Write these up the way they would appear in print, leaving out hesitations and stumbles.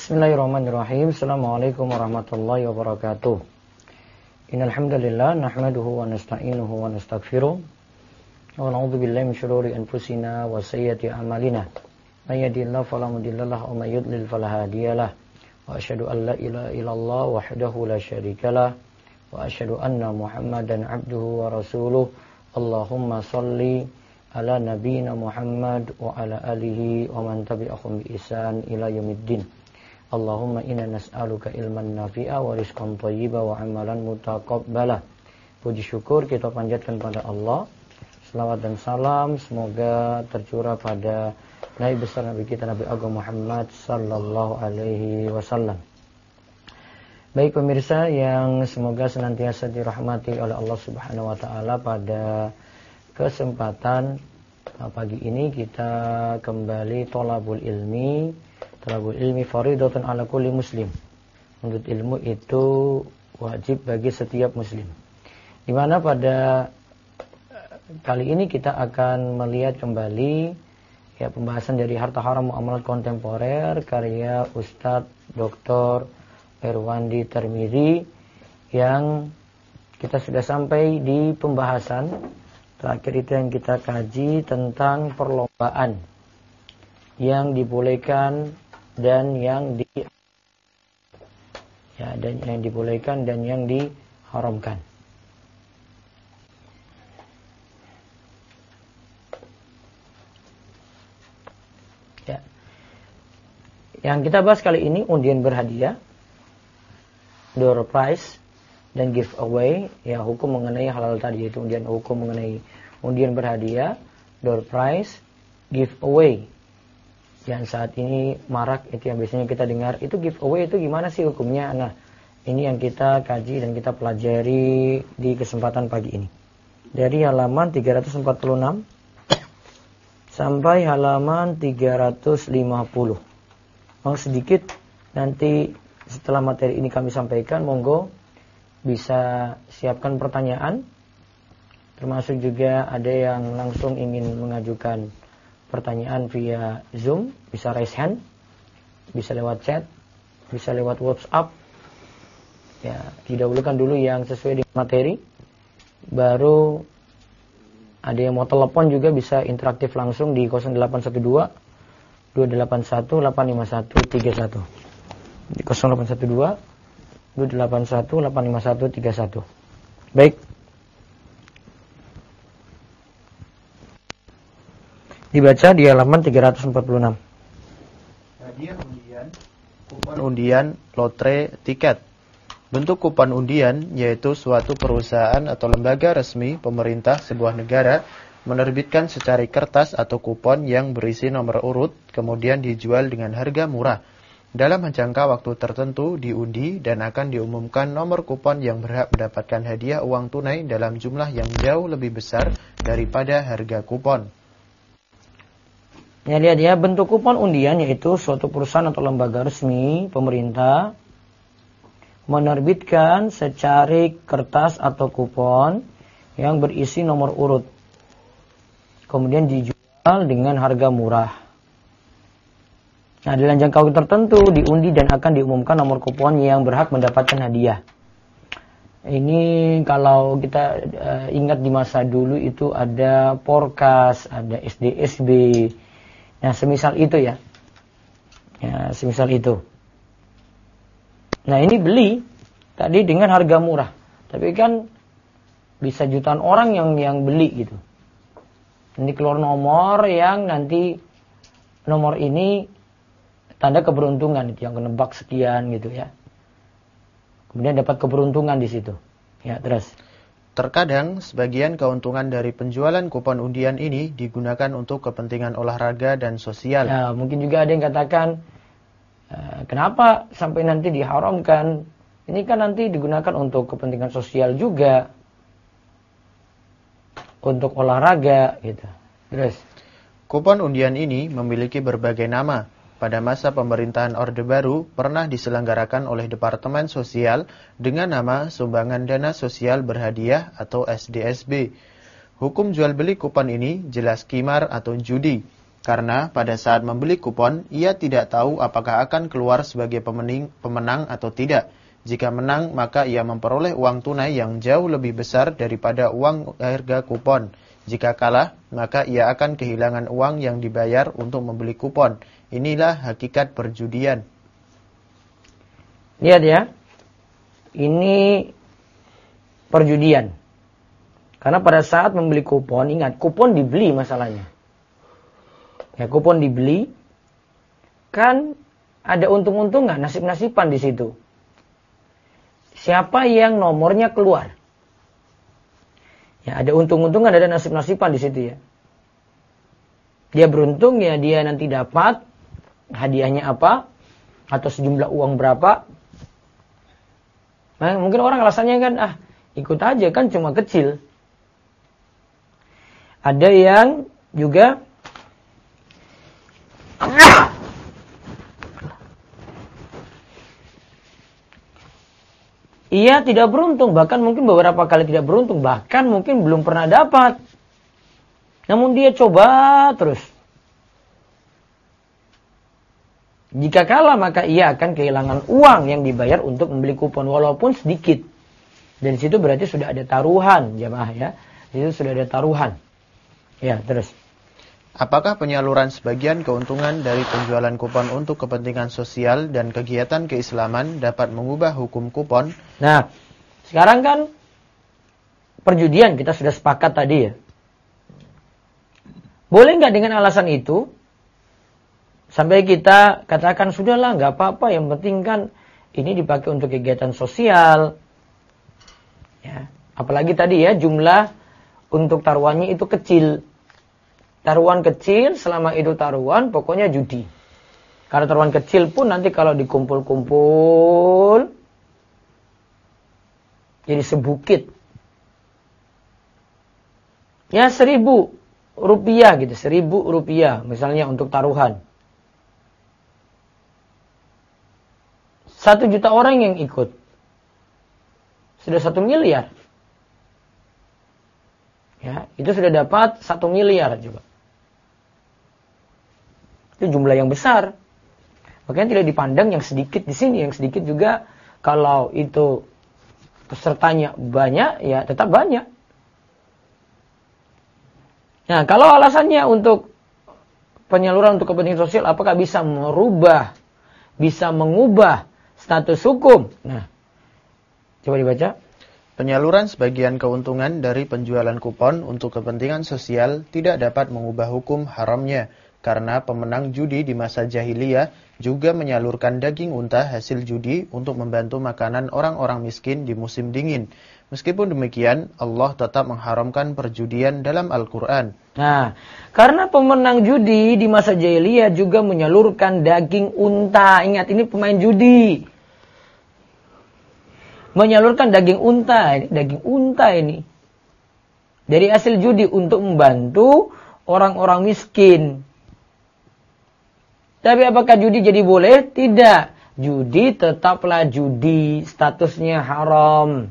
Bismillahirrahmanirrahim. Assalamualaikum warahmatullahi wabarakatuh. Innal hamdalillah nahmaduhu wa nasta'inuhu wa nastaghfiruh. Wa na'udzu billahi min shururi anfusina wa sayyiati a'malina. May yahdihillahu fala mudilla lahu wa may yudlil fala hadiyalah. Wa asyhadu an la ilaha illallah wahdahu la syarikalah wa asyhadu anna Muhammadan abduhu wa rasuluh. Allahumma shalli ala nabiyyina Muhammad wa ala alihi wa man tabi'ahum bi ihsan ila yaumiddin. Allahumma inna nas'aluka ilman nafi'a wa rizqan thayyiba wa amalan mutaqabbala. Puji syukur kita panjatkan pada Allah. Selawat dan salam semoga tercurah pada Nabi besar Nabi kita Nabi Agung Muhammad sallallahu alaihi wasallam. Baik pemirsa yang semoga senantiasa dirahmati oleh Allah Subhanahu wa taala, pada kesempatan pagi ini kita kembali thalabul ilmi. Thalabul ilmi faridatun ala kulli muslim. Menuntut ilmu itu wajib bagi setiap muslim. Di mana pada kali ini kita akan melihat kembali pembahasan dari Harta Haram Muamalat Kontemporer karya Ustadz Dr. Erwandi Tirmidzi, yang kita sudah sampai di pembahasan terakhir itu yang kita kaji tentang perlombaan yang dibolehkan dan yang dibolehkan dan yang diharamkan. Ya. Yang kita bahas kali ini undian berhadiah, door prize dan giveaway. Ya, hukum mengenai halal tadi, yaitu hukum mengenai undian berhadiah, door prize, giveaway. Yang saat ini marak itu yang biasanya kita dengar, itu giveaway itu gimana sih hukumnya? Nah, ini yang kita kaji dan kita pelajari di kesempatan pagi ini. Dari halaman 346 sampai halaman 350. Sedikit nanti setelah materi ini kami sampaikan, monggo bisa siapkan pertanyaan. Termasuk juga ada yang langsung ingin mengajukan pertanyaan via Zoom, bisa raise hand, bisa lewat chat, bisa lewat WhatsApp. Ya, didahulukan dulu yang sesuai dengan materi. Baru ada yang mau telepon juga bisa interaktif langsung di 0812 281 85131. Di 0812 281 85131. Baik. Dibaca di halaman 346. Hadiah undian, kupon undian, lotre, tiket. Bentuk kupon undian yaitu suatu perusahaan atau lembaga resmi pemerintah sebuah negara menerbitkan secari kertas atau kupon yang berisi nomor urut, kemudian dijual dengan harga murah. Dalam jangka waktu tertentu diundi dan akan diumumkan nomor kupon yang berhak mendapatkan hadiah uang tunai dalam jumlah yang jauh lebih besar daripada harga kupon. Ya, lihat ya, bentuk kupon undian yaitu suatu perusahaan atau lembaga resmi pemerintah menerbitkan secari kertas atau kupon yang berisi nomor urut, kemudian dijual dengan harga murah. Nah, dalam jangka waktu tertentu diundi dan akan diumumkan nomor kupon yang berhak mendapatkan hadiah. Ini kalau kita ingat di masa dulu itu ada Porkas, ada SDSB. Nah, semisal itu ya. Ya, semisal itu. Nah, ini beli tadi dengan harga murah. Tapi kan bisa jutaan orang yang beli gitu. Ini keluar nomor yang nanti nomor ini tanda keberuntungan itu, yang kenebak sekian gitu ya. Kemudian dapat keberuntungan di situ. Ya, terus. Terkadang sebagian keuntungan dari penjualan kupon undian ini digunakan untuk kepentingan olahraga dan sosial. Ya, mungkin juga ada yang katakan, kenapa sampai nanti diharamkan? Ini kan nanti digunakan untuk kepentingan sosial juga, untuk olahraga gitu. Terus, kupon undian ini memiliki berbagai nama. Pada masa pemerintahan Orde Baru pernah diselenggarakan oleh Departemen Sosial dengan nama Sumbangan Dana Sosial Berhadiah atau SDSB. Hukum jual beli kupon ini jelas qimar atau judi. Karena pada saat membeli kupon, ia tidak tahu apakah akan keluar sebagai pemenang atau tidak. Jika menang, maka ia memperoleh uang tunai yang jauh lebih besar daripada uang harga kupon. Jika kalah, maka ia akan kehilangan uang yang dibayar untuk membeli kupon. Inilah hakikat perjudian. Lihat ya, ini perjudian. Karena pada saat membeli kupon, ingat, kupon dibeli masalahnya. Ya, kupon dibeli, kan ada untung-untungan, nasib-nasiban di situ. Siapa yang nomornya keluar? Ya, ada untung-untungan, ada nasib-nasiban di situ ya. Dia beruntung ya, dia nanti dapat hadiahnya apa, atau sejumlah uang berapa. Nah, mungkin orang alasannya kan, ikut aja kan cuma kecil. Ada yang juga ia tidak beruntung, bahkan mungkin beberapa kali tidak beruntung, bahkan mungkin belum pernah dapat. Namun dia coba terus. Jika kalah, maka ia akan kehilangan uang yang dibayar untuk membeli kupon, walaupun sedikit. Dan di situ berarti sudah ada taruhan, jamaah ya. Di situ sudah ada taruhan. Ya, terus. Apakah penyaluran sebagian keuntungan dari penjualan kupon untuk kepentingan sosial dan kegiatan keislaman dapat mengubah hukum kupon? Nah, sekarang kan perjudian kita sudah sepakat tadi ya. Boleh nggak dengan alasan itu sampai kita katakan sudahlah nggak apa-apa, yang penting kan ini dipakai untuk kegiatan sosial. Ya, apalagi tadi ya jumlah untuk taruhannya itu kecil. Taruhan kecil, selama itu taruhan, pokoknya judi. Karena taruhan kecil pun nanti kalau dikumpul-kumpul, jadi sebukit. Ya 1.000 rupiah gitu, 1.000 rupiah misalnya untuk taruhan. 1 juta orang yang ikut. Sudah 1 miliar. Ya, itu sudah dapat 1 miliar juga. Itu jumlah yang besar. Makanya tidak dipandang yang sedikit di sini, yang sedikit juga kalau itu pesertanya banyak, ya tetap banyak. Nah, kalau alasannya untuk penyaluran untuk kepentingan sosial, apakah bisa merubah, bisa mengubah status hukum? Nah, coba dibaca. Penyaluran sebagian keuntungan dari penjualan kupon untuk kepentingan sosial tidak dapat mengubah hukum haramnya, karena pemenang judi di masa jahiliyah juga menyalurkan daging unta hasil judi untuk membantu makanan orang-orang miskin di musim dingin. Meskipun demikian, Allah tetap mengharamkan perjudian dalam Al-Quran. Nah, karena pemenang judi di masa jahiliyah juga menyalurkan daging unta. Ingat, ini pemain judi. Menyalurkan daging unta ini. Dari hasil judi untuk membantu orang-orang miskin. Tapi apakah judi jadi boleh? Tidak. Judi tetaplah judi, statusnya haram.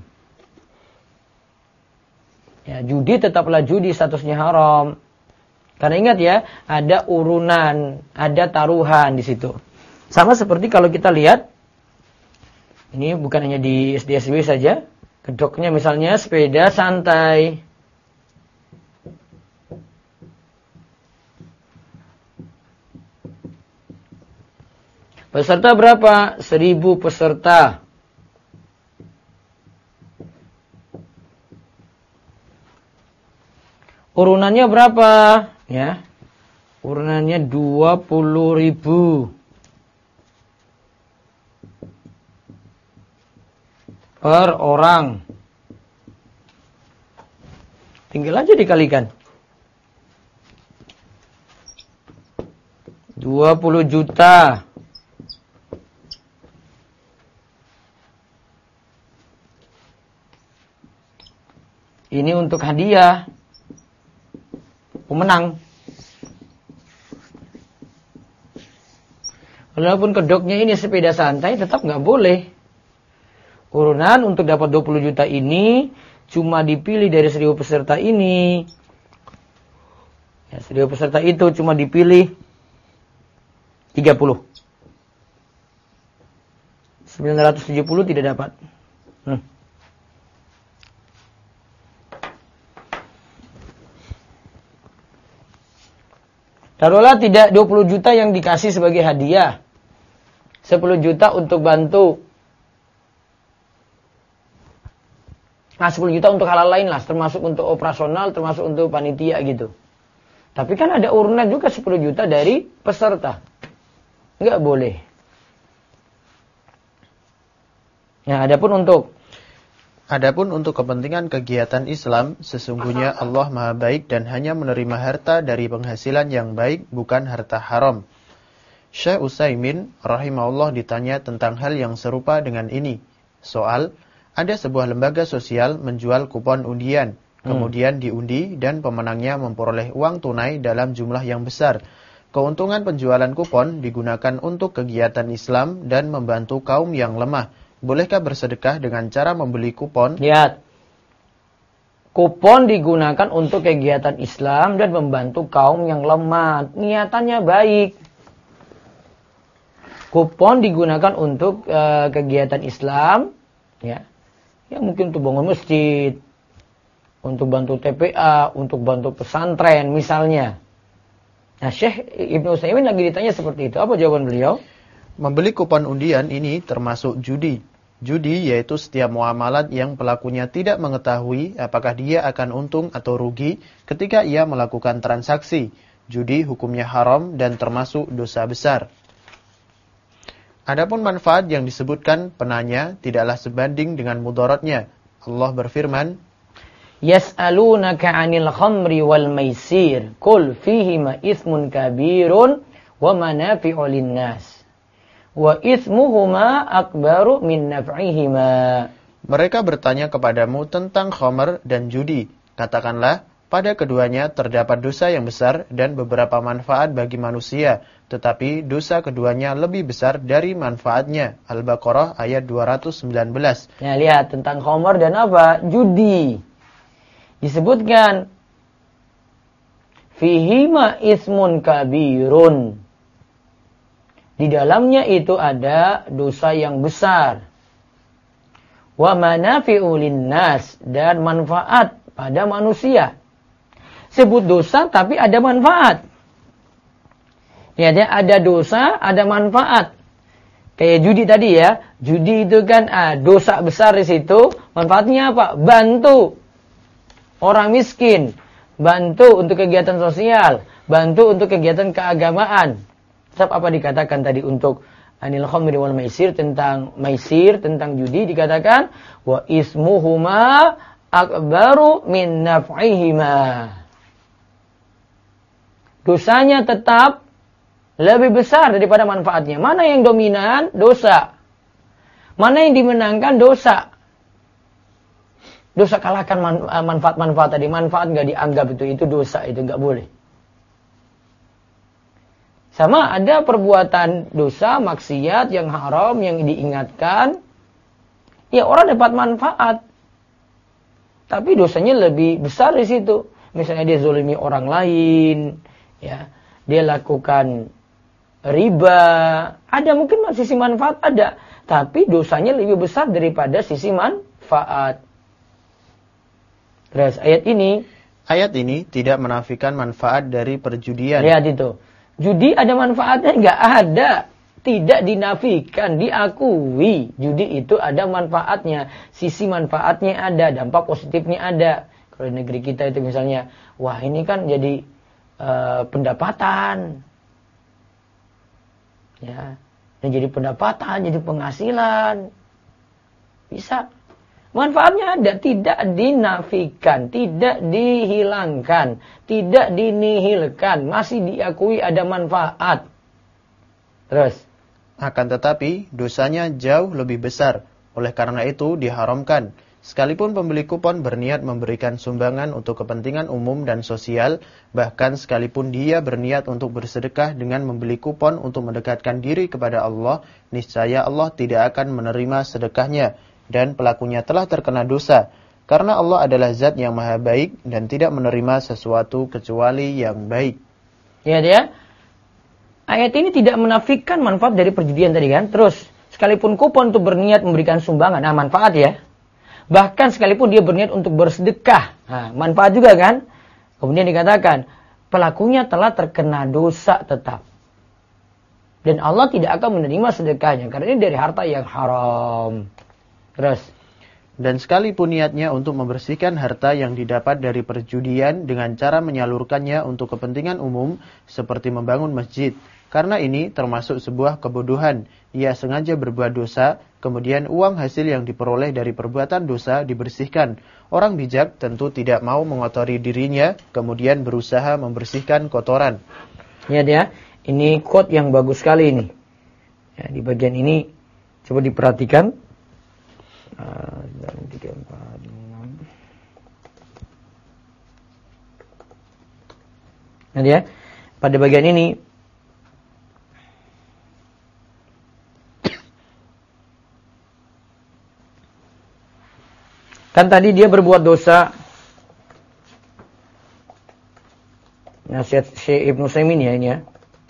Ya, judi tetaplah judi, statusnya haram. Karena ingat ya, ada urunan, ada taruhan di situ. Sama seperti kalau kita lihat, ini bukan hanya di SD-SW saja, kedoknya misalnya sepeda santai. Peserta berapa? 1.000 peserta. Urunannya berapa? Ya. Urunannya 20.000 per orang. Tinggal aja dikalikan. 20 juta. Ini untuk hadiah pemenang. Walaupun kedoknya ini sepeda santai, tetap nggak boleh. Urunan untuk dapat 20 juta ini cuma dipilih dari 1.000 peserta ini. Ya, 1000 peserta itu cuma dipilih 30. 970 tidak dapat. Taruhlah tidak 20 juta yang dikasih sebagai hadiah. 10 juta untuk bantu. Nah, 10 juta untuk hal lain lah, termasuk untuk operasional, termasuk untuk panitia gitu. Tapi kan ada urunan juga 10 juta dari peserta. Enggak boleh. Nah, Adapun untuk kepentingan kegiatan Islam, sesungguhnya Allah Maha Baik dan hanya menerima harta dari penghasilan yang baik, bukan harta haram. Syekh Utsaimin rahimahullah ditanya tentang hal yang serupa dengan ini. Soal, ada sebuah lembaga sosial menjual kupon undian, kemudian diundi dan pemenangnya memperoleh uang tunai dalam jumlah yang besar. Keuntungan penjualan kupon digunakan untuk kegiatan Islam dan membantu kaum yang lemah. Bolehkah bersedekah dengan cara membeli kupon? Lihat. Kupon digunakan untuk kegiatan Islam dan membantu kaum yang lemah. Niatannya baik. Kupon digunakan untuk kegiatan Islam, ya. Ya mungkin untuk bangun masjid, untuk bantu TPA, untuk bantu pesantren misalnya. Nah, Syekh Ibnu Utsaimin lagi ditanya seperti itu. Apa jawaban beliau? Membeli kupon undian ini termasuk judi. Judi yaitu setiap muamalat yang pelakunya tidak mengetahui apakah dia akan untung atau rugi ketika ia melakukan transaksi. Judi hukumnya haram dan termasuk dosa besar. Adapun manfaat yang disebutkan penanya tidaklah sebanding dengan mudaratnya. Allah berfirman, Yas'alunaka 'anil khamri wal maisir, qul fihima itsmun kabirun wa manafi'u lin-nas. Wa itsmuhuma akbaru min naf'ihima. Mereka bertanya kepadamu tentang khamr dan judi. Katakanlah, pada keduanya terdapat dosa yang besar dan beberapa manfaat bagi manusia, tetapi dosa keduanya lebih besar dari manfaatnya. Al-Baqarah ayat 219. Nah, lihat tentang khamr dan apa? Judi. Disebutkan fihima itsmun kabirun. Di dalamnya itu ada dosa yang besar. Wa manafi'u linnas, dan manfaat pada manusia. Sebut dosa tapi ada manfaat. Ya, ada dosa, ada manfaat. Kayak judi tadi ya. Judi itu kan dosa besar di situ. Manfaatnya apa? Bantu orang miskin. Bantu untuk kegiatan sosial. Bantu untuk kegiatan keagamaan. Sebab apa dikatakan tadi untuk anil khamri wal maisir, tentang judi dikatakan wa ismuhuma akbaru min naf'ihima. Dosanya tetap lebih besar daripada manfaatnya. Mana yang dominan? Dosa. Mana yang dimenangkan? Dosa. Dosa kalahkan manfaat-manfaat tadi. Manfaat enggak dianggap itu dosa, itu enggak boleh. Sama ada perbuatan dosa, maksiat yang haram, yang diingatkan. Ya orang dapat manfaat. Tapi dosanya lebih besar di situ. Misalnya dia zolimi orang lain. Ya, dia lakukan riba. Ada mungkin sisi manfaat ada. Tapi dosanya lebih besar daripada sisi manfaat. Terus ayat ini tidak menafikan manfaat dari perjudian. Lihat itu. Judi ada manfaatnya? Enggak ada. Tidak dinafikan, diakui. Judi itu ada manfaatnya. Sisi manfaatnya ada, dampak positifnya ada. Kalau di negeri kita itu misalnya, wah ini kan jadi pendapatan. Ya, jadi pendapatan, jadi penghasilan. Bisa. Manfaatnya ada, tidak dinafikan, tidak dihilangkan, tidak dinihilkan, masih diakui ada manfaat. Terus, akan tetapi dosanya jauh lebih besar. Oleh karena itu diharamkan. Sekalipun pembeli kupon berniat memberikan sumbangan untuk kepentingan umum dan sosial, bahkan sekalipun dia berniat untuk bersedekah dengan membeli kupon untuk mendekatkan diri kepada Allah, niscaya Allah tidak akan menerima sedekahnya. Dan pelakunya telah terkena dosa. Karena Allah adalah zat yang maha baik dan tidak menerima sesuatu kecuali yang baik. Ya dia. Ayat ini tidak menafikan manfaat dari perjudian tadi kan. Terus, sekalipun kupon untuk berniat memberikan sumbangan, nah manfaat ya. Bahkan sekalipun dia berniat untuk bersedekah, nah manfaat juga kan. Kemudian dikatakan, pelakunya telah terkena dosa tetap. Dan Allah tidak akan menerima sedekahnya, karena ini dari harta yang haram. Terus. Dan sekalipun niatnya untuk membersihkan harta yang didapat dari perjudian dengan cara menyalurkannya untuk kepentingan umum seperti membangun masjid. Karena ini termasuk sebuah kebodohan. Ia sengaja berbuat dosa, kemudian uang hasil yang diperoleh dari perbuatan dosa dibersihkan. Orang bijak tentu tidak mau mengotori dirinya, kemudian berusaha membersihkan kotoran. Ya dia, ini quote yang bagus sekali ini. Ya, di bagian ini coba diperhatikan. 3, 4, 6. Nah ya, pada bagian ini kan tadi dia berbuat dosa. Nasihat Syekh Ibnu Utsaimin ya ini ya.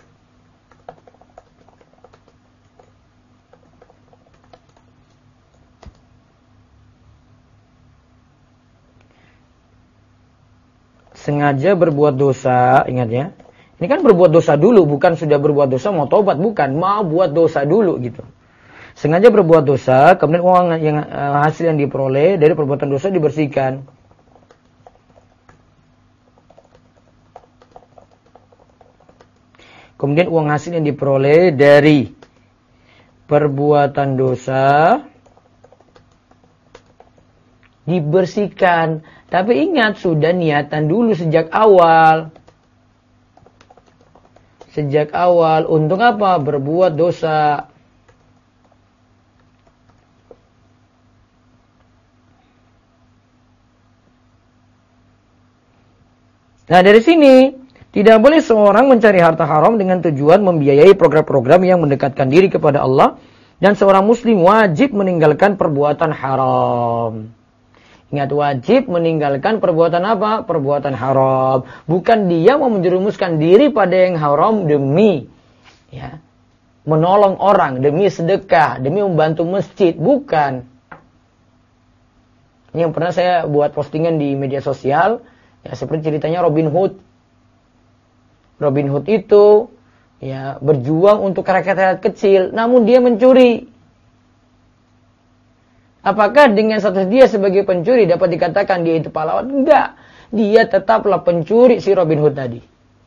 Sengaja berbuat dosa, ingat ya. Ini kan berbuat dosa dulu, bukan sudah berbuat dosa mau tobat, bukan. Mau buat dosa dulu gitu. Sengaja berbuat dosa, kemudian uang yang hasil yang diperoleh dari perbuatan dosa dibersihkan. Kemudian uang hasil yang diperoleh dari perbuatan dosa dibersihkan. Tapi ingat, sudah niatan dulu sejak awal. Sejak awal, untuk apa? Berbuat dosa. Nah dari sini, tidak boleh seorang mencari harta haram dengan tujuan membiayai program-program yang mendekatkan diri kepada Allah. Dan seorang muslim wajib meninggalkan perbuatan haram. Ingat, wajib meninggalkan perbuatan apa? Perbuatan haram. Bukan dia mau menjerumuskan diri pada yang haram demi ya, menolong orang, demi sedekah, demi membantu masjid. Bukan. Ini yang pernah saya buat postingan di media sosial. Ya, seperti ceritanya Robin Hood. Robin Hood itu ya berjuang untuk rakyat-rakyat kecil, namun dia mencuri. Apakah dengan status dia sebagai pencuri dapat dikatakan dia itu pahlawan? Enggak. Dia tetaplah pencuri si Robin Hood tadi.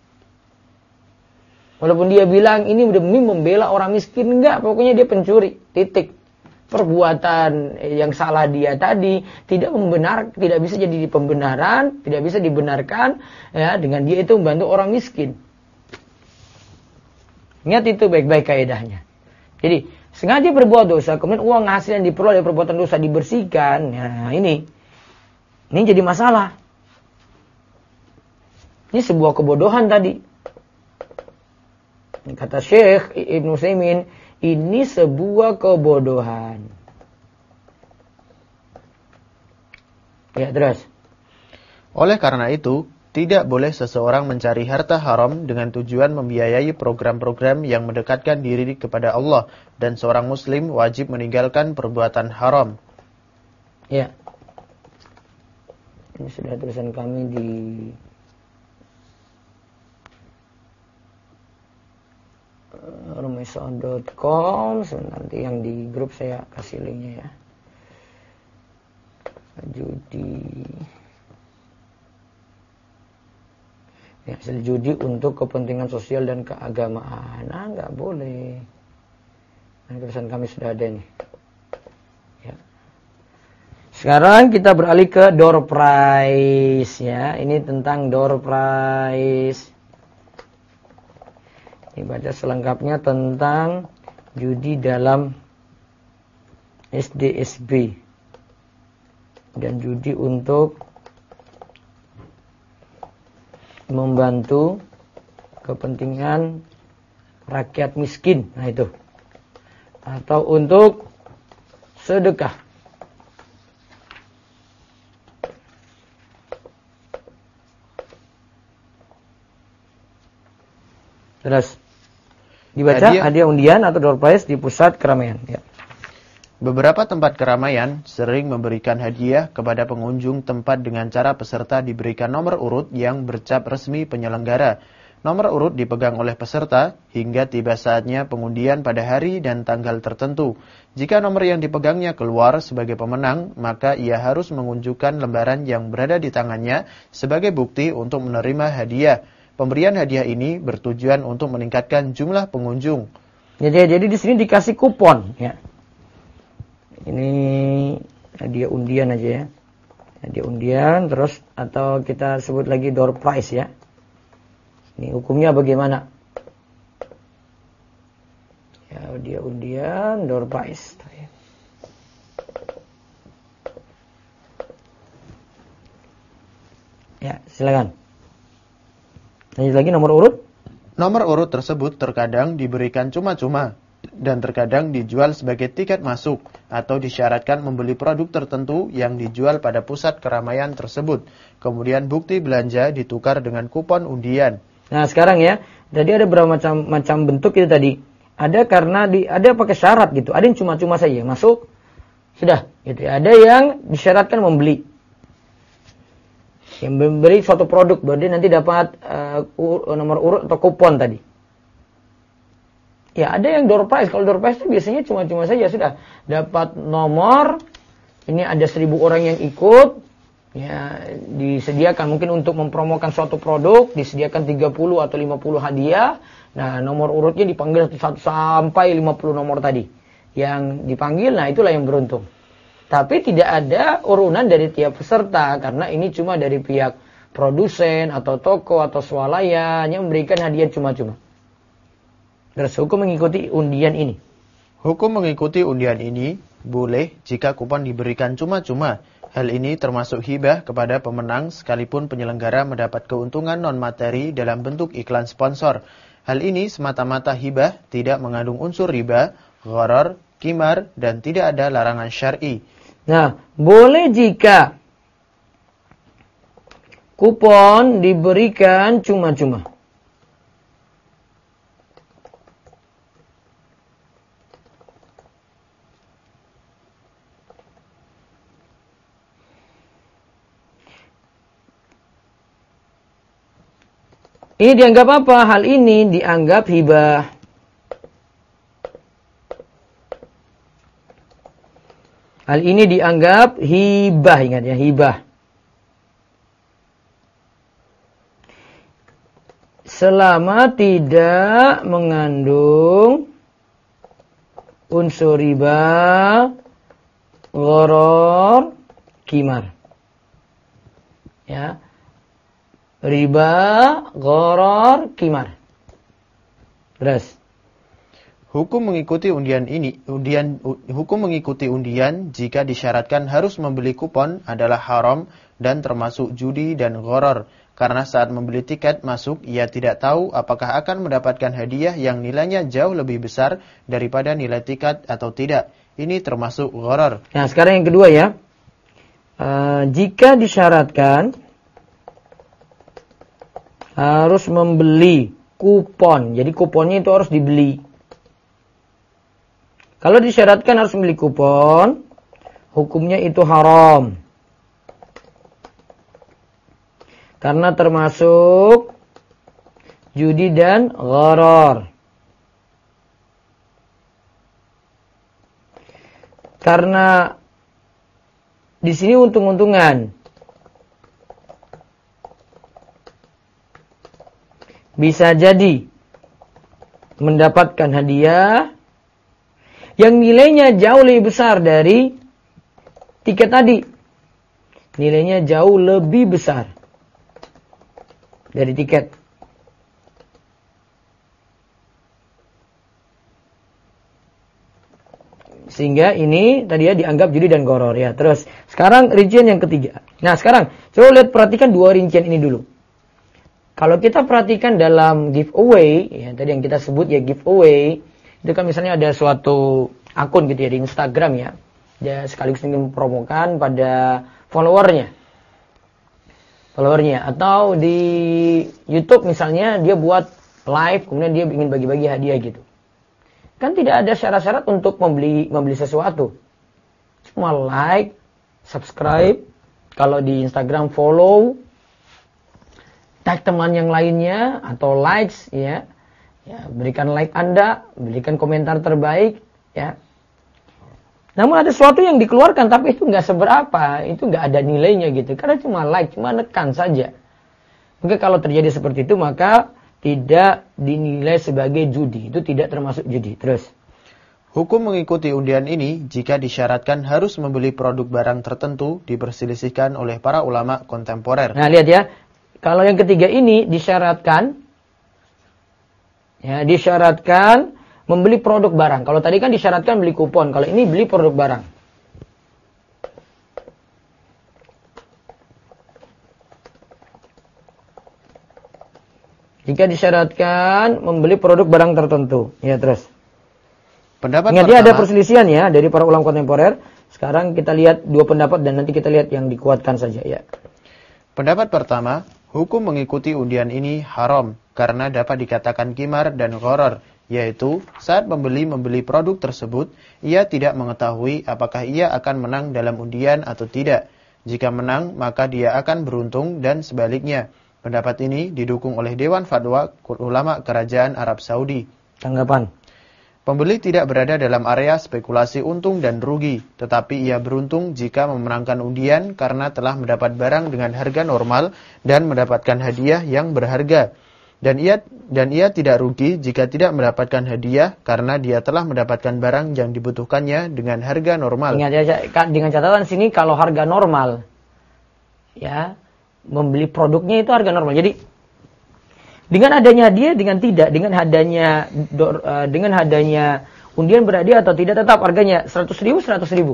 Walaupun dia bilang ini demi membela orang miskin, enggak. Pokoknya dia pencuri. Titik. Perbuatan yang salah dia tadi tidak bisa jadi pembenaran, tidak bisa dibenarkan ya dengan dia itu membantu orang miskin. Ingat itu baik-baik kaidahnya. Jadi sengaja berbuat dosa, kemudian uang hasil yang diperoleh dari perbuatan dosa dibersihkan. Nah, ini jadi masalah. Ini sebuah kebodohan tadi. Kata Syekh Ibnu Utsaimin, ini sebuah kebodohan. Ya, terus. Oleh karena itu, tidak boleh seseorang mencari harta haram dengan tujuan membiayai program-program yang mendekatkan diri kepada Allah, dan seorang muslim wajib meninggalkan perbuatan haram. Ya. Ini sudah tulisan kami di rumesa.com. Nanti yang di grup saya kasih linknya ya. Judi. Ya, hasil judi untuk kepentingan sosial dan keagamaan. Nah, nggak boleh. Nah, tulisan kami sudah ada nih. Ya. Sekarang kita beralih ke door prize ya. Ini tentang door prize. Ini baca selengkapnya tentang judi dalam SDSB dan judi untuk membantu kepentingan rakyat miskin. Nah itu. Atau untuk sedekah. Terus dibaca hadiah undian atau door prize di pusat keramaian. Ya. Beberapa tempat keramaian sering memberikan hadiah kepada pengunjung tempat dengan cara peserta diberikan nomor urut yang bercap resmi penyelenggara. Nomor urut dipegang oleh peserta hingga tiba saatnya pengundian pada hari dan tanggal tertentu. Jika nomor yang dipegangnya keluar sebagai pemenang, maka ia harus menunjukkan lembaran yang berada di tangannya sebagai bukti untuk menerima hadiah. Pemberian hadiah ini bertujuan untuk meningkatkan jumlah pengunjung. Jadi di sini dikasih kupon, ya. Ini hadiah undian aja ya. Hadiah undian terus atau kita sebut lagi door prize ya. Ini hukumnya bagaimana? Ya, hadiah undian, door prize. Ya, silakan. Lanjut lagi nomor urut. Nomor urut tersebut terkadang diberikan cuma-cuma dan terkadang dijual sebagai tiket masuk atau disyaratkan membeli produk tertentu yang dijual pada pusat keramaian tersebut. Kemudian bukti belanja ditukar dengan kupon undian. Nah sekarang ya, jadi ada berapa macam bentuk itu tadi. Ada karena ada pakai syarat gitu. Ada yang cuma-cuma saja masuk, sudah. Gitu. Ada yang disyaratkan membeli. Yang memberi suatu produk, berarti nanti dapat nomor urut atau kupon tadi. Ya ada yang door prize. Kalau door prize itu biasanya cuma-cuma saja sudah. Dapat nomor, ini ada 1.000 orang yang ikut. Ya, disediakan mungkin untuk mempromokan suatu produk, disediakan 30 atau 50 hadiah. Nah, nomor urutnya dipanggil 1 sampai 50 nomor tadi. Yang dipanggil, nah itulah yang beruntung. Tapi tidak ada urunan dari tiap peserta, karena ini cuma dari pihak produsen atau toko atau swalayan yang memberikan hadiah cuma-cuma. Terus hukum mengikuti undian ini. Hukum mengikuti undian ini boleh jika kupon diberikan cuma-cuma. Hal ini termasuk hibah kepada pemenang sekalipun penyelenggara mendapat keuntungan non-materi dalam bentuk iklan sponsor. Hal ini semata-mata hibah, tidak mengandung unsur riba, gharar, qimar, dan tidak ada larangan syar'i. Nah, boleh jika kupon diberikan cuma-cuma. Ini dianggap apa? Hal ini dianggap hibah. Hal ini dianggap hibah, ingat ya, hibah. Selama tidak mengandung unsur riba, gharar, qimar. Ya. Riba, gharar, qimar. Terus. Hukum mengikuti undian jika disyaratkan harus membeli kupon adalah haram dan termasuk judi dan gharar. Karena saat membeli tiket masuk, ia tidak tahu apakah akan mendapatkan hadiah yang nilainya jauh lebih besar daripada nilai tiket atau tidak. Ini termasuk gharar. Nah, sekarang yang kedua ya. Jika disyaratkan harus membeli kupon. Jadi kuponnya itu harus dibeli. Kalau disyaratkan harus membeli kupon, hukumnya itu haram. Karena termasuk judi dan gharar. Karena di sini untung-untungan. Bisa jadi mendapatkan hadiah yang nilainya jauh lebih besar dari tiket tadi. Nilainya jauh lebih besar dari tiket. Sehingga ini tadi ya dianggap judi dan gharar ya. Terus sekarang rincian yang ketiga. Nah sekarang coba perhatikan dua rincian ini dulu. Kalau kita perhatikan dalam giveaway, ya tadi yang kita sebut ya giveaway, itu kan misalnya ada suatu akun gitu ya di Instagram ya, dia sekaligus ingin mempromokan pada followernya, atau di YouTube misalnya dia buat live, kemudian dia ingin bagi-bagi hadiah gitu. Kan tidak ada syarat-syarat untuk membeli sesuatu. Cuma like, subscribe, kalau di Instagram follow, tag teman yang lainnya atau likes ya. Ya, berikan like Anda, berikan komentar terbaik ya. Namun ada sesuatu yang dikeluarkan tapi itu nggak seberapa, itu nggak ada nilainya gitu. Karena cuma like, cuma nekan saja. Maka kalau terjadi seperti itu maka tidak dinilai sebagai judi, itu tidak termasuk judi. Terus. Hukum mengikuti undian ini jika disyaratkan harus membeli produk barang tertentu diperselisihkan oleh para ulama kontemporer. Nah lihat ya, kalau yang ketiga ini disyaratkan membeli produk barang. Kalau tadi kan disyaratkan beli kupon, kalau ini beli produk barang. Jika disyaratkan membeli produk barang tertentu. Ya terus. Ingat dia ada perselisihan ya dari para ulama kontemporer. Sekarang kita lihat dua pendapat dan nanti kita lihat yang dikuatkan saja ya. Pendapat pertama, hukum mengikuti undian ini haram karena dapat dikatakan qimar dan gharar. Yaitu, saat membeli produk tersebut, ia tidak mengetahui apakah ia akan menang dalam undian atau tidak. Jika menang, maka dia akan beruntung dan sebaliknya. Pendapat ini didukung oleh Dewan Fatwa Ulama Kerajaan Arab Saudi. Tanggapan? Pembeli tidak berada dalam area spekulasi untung dan rugi, tetapi ia beruntung jika memenangkan undian karena telah mendapat barang dengan harga normal dan mendapatkan hadiah yang berharga. Dan ia tidak rugi jika tidak mendapatkan hadiah karena dia telah mendapatkan barang yang dibutuhkannya dengan harga normal. Ingat ya, dengan catatan sini kalau harga normal, ya membeli produknya itu harga normal. Jadi dengan adanya hadiah, dengan adanya undian berhadiah atau tidak tetap harganya 100.000.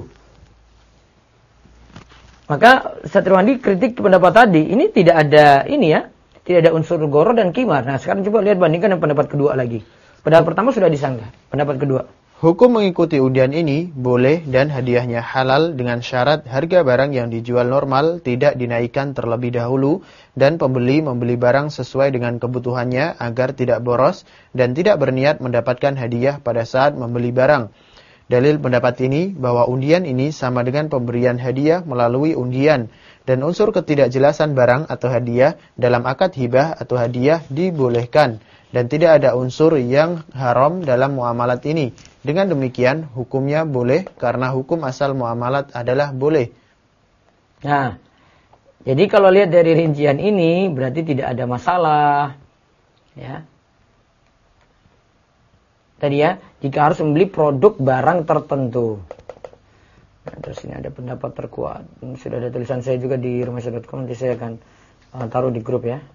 Maka Satriwandi kritik pendapat tadi ini tidak ada tidak ada unsur gharar dan qimar. Nah, sekarang coba lihat bandingkan dengan pendapat kedua lagi. Pendapat pertama sudah disanggah, pendapat kedua. Hukum mengikuti undian ini boleh dan hadiahnya halal dengan syarat harga barang yang dijual normal tidak dinaikkan terlebih dahulu dan pembeli membeli barang sesuai dengan kebutuhannya agar tidak boros dan tidak berniat mendapatkan hadiah pada saat membeli barang. Dalil pendapat ini bahwa undian ini sama dengan pemberian hadiah melalui undian dan unsur ketidakjelasan barang atau hadiah dalam akad hibah atau hadiah dibolehkan dan tidak ada unsur yang haram dalam muamalat ini. Dengan demikian hukumnya boleh karena hukum asal muamalat adalah boleh. Nah, jadi kalau lihat dari rincian ini berarti tidak ada masalah. Ya. Tadi ya, jika harus membeli produk barang tertentu. Nah, terus ini ada pendapat terkuat. Ini sudah ada tulisan saya juga di rumahsya.com, nanti saya akan taruh di grup ya.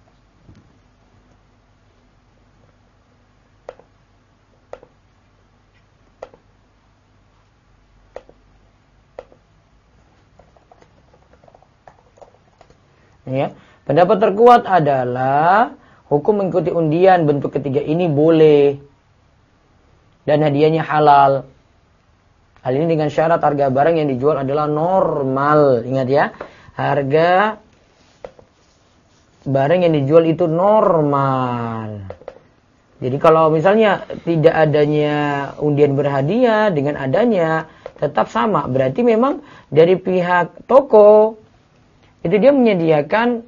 Ya, pendapat terkuat adalah hukum mengikuti undian bentuk ketiga ini boleh dan hadiahnya halal. Hal ini dengan syarat harga barang yang dijual adalah normal. Ingat ya, harga barang yang dijual itu normal. Jadi kalau misalnya tidak adanya undian berhadiah dengan adanya tetap sama. Berarti memang dari pihak toko itu dia menyediakan,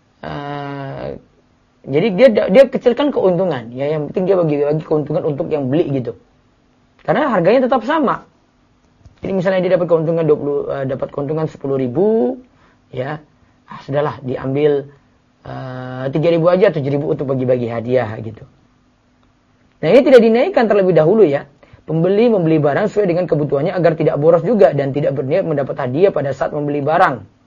jadi dia kecilkan keuntungan. Ya, yang penting dia bagi-bagi keuntungan untuk yang beli gitu. Karena harganya tetap sama. Jadi misalnya dia dapat keuntungan 10.000, ya, sudahlah diambil 3.000 aja, 7.000 untuk bagi-bagi hadiah gitu. Nah ini tidak dinaikkan terlebih dahulu ya. Pembeli membeli barang sesuai dengan kebutuhannya agar tidak boros juga dan tidak berniat mendapat hadiah pada saat membeli barang.